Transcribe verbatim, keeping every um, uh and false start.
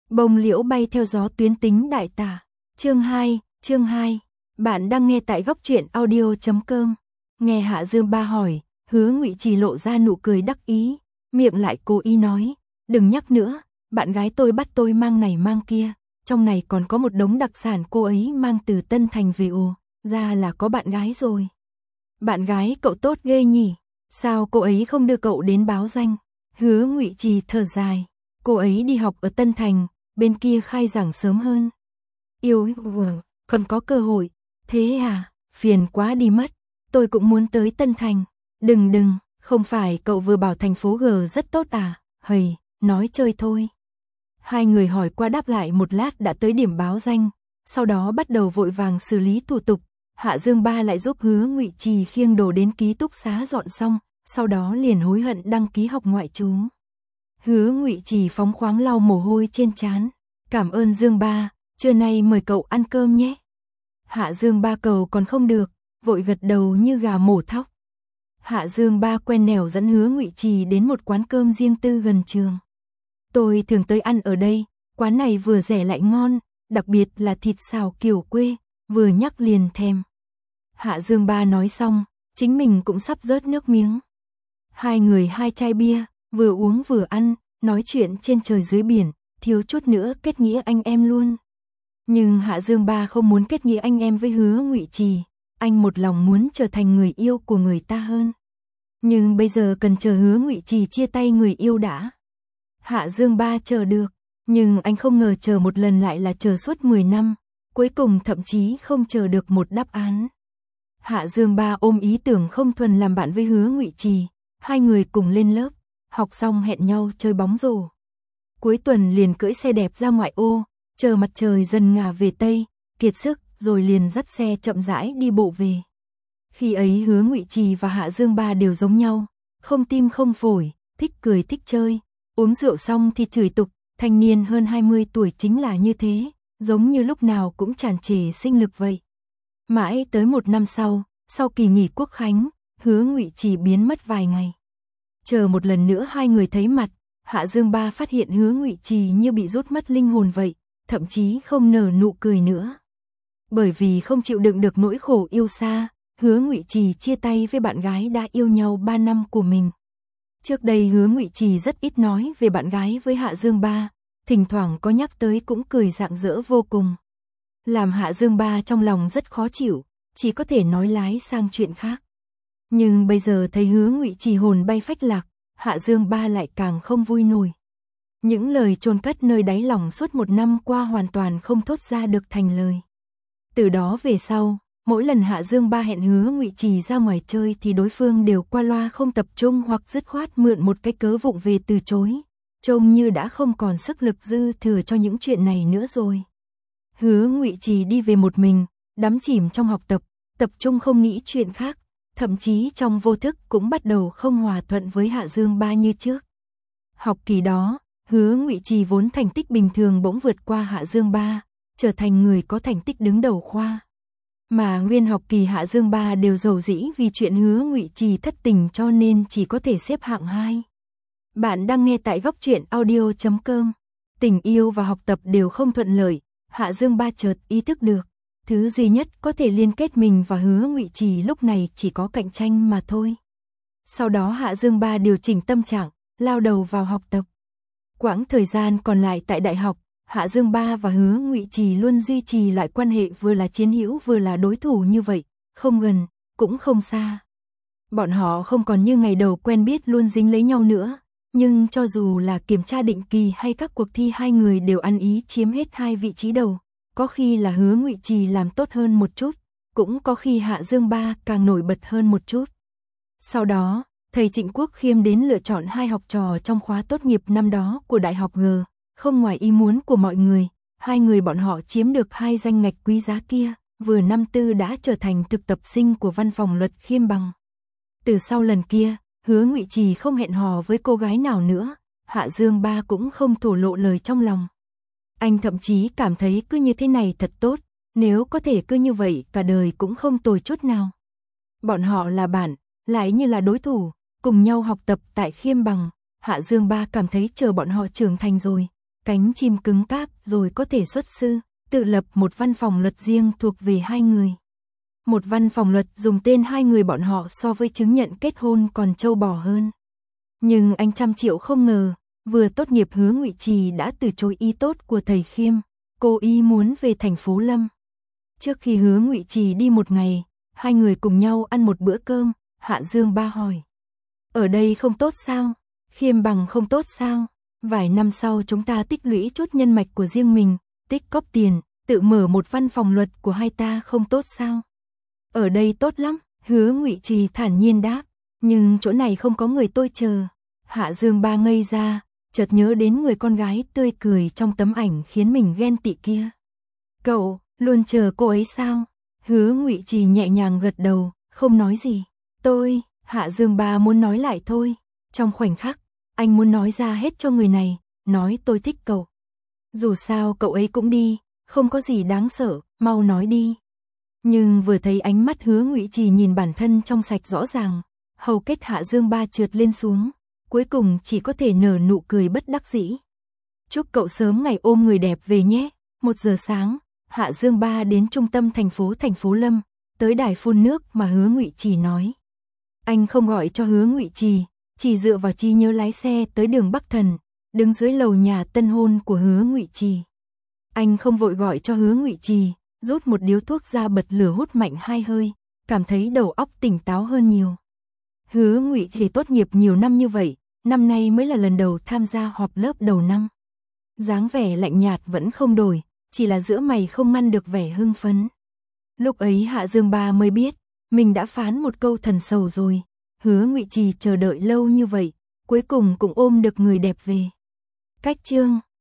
Bông liễu bay theo gió tuyến tính đại tả. Chương hai, chương hai. Bạn đang nghe tại góc truyện audio chấm com. Nghe Hạ Dương Ba hỏi, Hứa Ngụy Trì lộ ra nụ cười đắc ý, miệng lại cố ý nói, đừng nhắc nữa, bạn gái tôi bắt tôi mang này mang kia, trong này còn có một đống đặc sản cô ấy mang từ Tân Thành về ồ, ra là có bạn gái rồi. Bạn gái cậu tốt ghê nhỉ, sao cô ấy không đưa cậu đến báo danh? Hứa Ngụy Trì thở dài, cô ấy đi học ở Tân Thành, bên kia khai giảng sớm hơn. Yêu, còn có cơ hội, thế à, phiền quá đi mất, tôi cũng muốn tới Tân Thành. Đừng đừng, không phải cậu vừa bảo thành phố G rất tốt à, hầy, nói chơi thôi. Hai người hỏi qua đáp lại một lát đã tới điểm báo danh, sau đó bắt đầu vội vàng xử lý thủ tục. Hạ Dương Ba lại giúp Hứa Ngụy Trì khiêng đồ đến ký túc xá dọn xong, sau đó liền hối hận đăng ký học ngoại trú. Hứa Ngụy Trì phóng khoáng lau mồ hôi trên trán, cảm ơn Dương Ba, trưa nay mời cậu ăn cơm nhé. Hạ Dương Ba cầu còn không được, vội gật đầu như gà mổ thóc. Hạ Dương Ba quen nẻo dẫn Hứa Ngụy Trì đến một quán cơm riêng tư gần trường. Tôi thường tới ăn ở đây, quán này vừa rẻ lại ngon, đặc biệt là thịt xào kiểu quê, vừa nhắc liền thèm. Hạ Dương Ba nói xong, chính mình cũng sắp rớt nước miếng. Hai người hai chai bia, vừa uống vừa ăn, nói chuyện trên trời dưới biển, thiếu chút nữa kết nghĩa anh em luôn. Nhưng Hạ Dương Ba không muốn kết nghĩa anh em với Hứa Ngụy Trì, anh một lòng muốn trở thành người yêu của người ta hơn. Nhưng bây giờ cần chờ Hứa Ngụy Trì chia tay người yêu đã. Hạ Dương Ba chờ được, nhưng anh không ngờ chờ một lần lại là chờ suốt mười năm, cuối cùng thậm chí không chờ được một đáp án. Hạ Dương Ba ôm ý tưởng không thuần làm bạn với Hứa Ngụy Trì, hai người cùng lên lớp, học xong hẹn nhau chơi bóng rổ. Cuối tuần liền cưỡi xe đẹp ra ngoại ô, chờ mặt trời dần ngả về Tây, kiệt sức rồi liền dắt xe chậm rãi đi bộ về. Khi ấy Hứa Ngụy Trì và Hạ Dương Ba đều giống nhau, không tim không phổi, thích cười thích chơi, uống rượu xong thì chửi tục, thanh niên hơn hai mươi tuổi chính là như thế, giống như lúc nào cũng tràn trề sinh lực vậy. Mãi tới một năm sau, sau kỳ nghỉ Quốc khánh, Hứa Ngụy Trì biến mất vài ngày. Chờ một lần nữa hai người thấy mặt, Hạ Dương Ba phát hiện Hứa Ngụy Trì như bị rút mất linh hồn vậy, thậm chí không nở nụ cười nữa. Bởi vì không chịu đựng được nỗi khổ yêu xa, Hứa Ngụy Trì chia tay với bạn gái đã yêu nhau ba năm của mình. Trước đây Hứa Ngụy Trì rất ít nói về bạn gái với Hạ Dương Ba, thỉnh thoảng có nhắc tới cũng cười rạng rỡ vô cùng. Làm Hạ Dương Ba trong lòng rất khó chịu, chỉ có thể nói lái sang chuyện khác. Nhưng bây giờ thấy Hứa Ngụy Trì hồn bay phách lạc, Hạ Dương Ba lại càng không vui nổi. Những lời chôn cất nơi đáy lòng suốt một năm qua hoàn toàn không thốt ra được thành lời. Từ đó về sau, mỗi lần Hạ Dương Ba hẹn Hứa Ngụy Trì ra ngoài chơi thì đối phương đều qua loa không tập trung hoặc dứt khoát mượn một cái cớ vụng về từ chối, trông như đã không còn sức lực dư thừa cho những chuyện này nữa rồi. Hứa Ngụy Trì đi về một mình, đắm chìm trong học tập, tập trung không nghĩ chuyện khác, thậm chí trong vô thức cũng bắt đầu không hòa thuận với Hạ Dương Ba như trước. Học kỳ đó, Hứa Ngụy Trì vốn thành tích bình thường bỗng vượt qua Hạ Dương Ba, trở thành người có thành tích đứng đầu khoa. Mà nguyên học kỳ Hạ Dương Ba đều rầu rĩ vì chuyện Hứa Ngụy Trì thất tình cho nên chỉ có thể xếp hạng hai. Bạn đang nghe tại góc truyện audio chấm com. Tình yêu và học tập đều không thuận lợi, Hạ Dương Ba chợt ý thức được, thứ duy nhất có thể liên kết mình và Hứa Ngụy Trì lúc này chỉ có cạnh tranh mà thôi. Sau đó Hạ Dương Ba điều chỉnh tâm trạng, lao đầu vào học tập. Quãng thời gian còn lại tại đại học, Hạ Dương Ba và Hứa Ngụy Trì luôn duy trì lại quan hệ vừa là chiến hữu vừa là đối thủ như vậy, không gần, cũng không xa. Bọn họ không còn như ngày đầu quen biết luôn dính lấy nhau nữa, nhưng cho dù là kiểm tra định kỳ hay các cuộc thi hai người đều ăn ý chiếm hết hai vị trí đầu, có khi là Hứa Ngụy Trì làm tốt hơn một chút, cũng có khi Hạ Dương Ba càng nổi bật hơn một chút. Sau đó, thầy Trịnh Quốc Khiêm đến lựa chọn hai học trò trong khóa tốt nghiệp năm đó của Đại học G, không ngoài ý muốn của mọi người, hai người bọn họ chiếm được hai danh ngạch quý giá kia, vừa năm tư đã trở thành thực tập sinh của văn phòng luật Khiêm Bằng. Từ sau lần kia, Hứa Ngụy Trì không hẹn hò với cô gái nào nữa, Hạ Dương Ba cũng không thổ lộ lời trong lòng. Anh thậm chí cảm thấy cứ như thế này thật tốt, nếu có thể cứ như vậy cả đời cũng không tồi chút nào. Bọn họ là bạn, lại như là đối thủ, cùng nhau học tập tại Khiêm Bằng, Hạ Dương Ba cảm thấy chờ bọn họ trưởng thành rồi, cánh chim cứng cáp rồi có thể xuất sư, tự lập một văn phòng luật riêng thuộc về hai người. Một văn phòng luật dùng tên hai người bọn họ so với chứng nhận kết hôn còn trâu bò hơn. Nhưng anh trăm triệu không ngờ, vừa tốt nghiệp Hứa Ngụy Trì đã từ chối ý tốt của thầy Khiêm, cô ý muốn về thành phố Lâm. Trước khi Hứa Ngụy Trì đi một ngày, hai người cùng nhau ăn một bữa cơm, Hạ Dương Ba hỏi. Ở đây không tốt sao? Khiêm bằng không tốt sao? Vài năm sau chúng ta tích lũy chút nhân mạch của riêng mình, tích cóp tiền, tự mở một văn phòng luật của hai ta không tốt sao? Ở đây tốt lắm, Hứa Ngụy Trì thản nhiên đáp, nhưng chỗ này không có người tôi chờ. Hạ Dương Ba ngây ra, chợt nhớ đến người con gái tươi cười trong tấm ảnh khiến mình ghen tị kia. Cậu, luôn chờ cô ấy sao? Hứa Ngụy Trì nhẹ nhàng gật đầu, không nói gì. Tôi, Hạ Dương Ba muốn nói lại thôi. Trong khoảnh khắc, anh muốn nói ra hết cho người này, nói tôi thích cậu. Dù sao cậu ấy cũng đi, không có gì đáng sợ, mau nói đi. Nhưng vừa thấy ánh mắt Hứa Ngụy Trì nhìn bản thân trong sạch rõ ràng, hầu kết Hạ Dương Ba trượt lên xuống, cuối cùng chỉ có thể nở nụ cười bất đắc dĩ. Chúc cậu sớm ngày ôm người đẹp về nhé. Một giờ sáng, Hạ Dương Ba đến trung tâm thành phố thành phố Lâm, tới đài phun nước mà Hứa Ngụy Trì nói. Anh không gọi cho Hứa Ngụy Trì, chỉ dựa vào trí nhớ lái xe tới đường Bắc Thần, đứng dưới lầu nhà tân hôn của Hứa Ngụy Trì. Anh không vội gọi cho Hứa Ngụy Trì, rút một điếu thuốc ra bật lửa hút mạnh hai hơi, cảm thấy đầu óc tỉnh táo hơn nhiều. Hứa Ngụy Trì tốt nghiệp nhiều năm như vậy, năm nay mới là lần đầu tham gia họp lớp đầu năm. Dáng vẻ lạnh nhạt vẫn không đổi, chỉ là giữa mày không ngăn được vẻ hưng phấn. Lúc ấy Hạ Dương Ba mới biết, mình đã phán một câu thần sầu rồi. Hứa Ngụy Trì chờ đợi lâu như vậy, cuối cùng cũng ôm được người đẹp về. Cách chương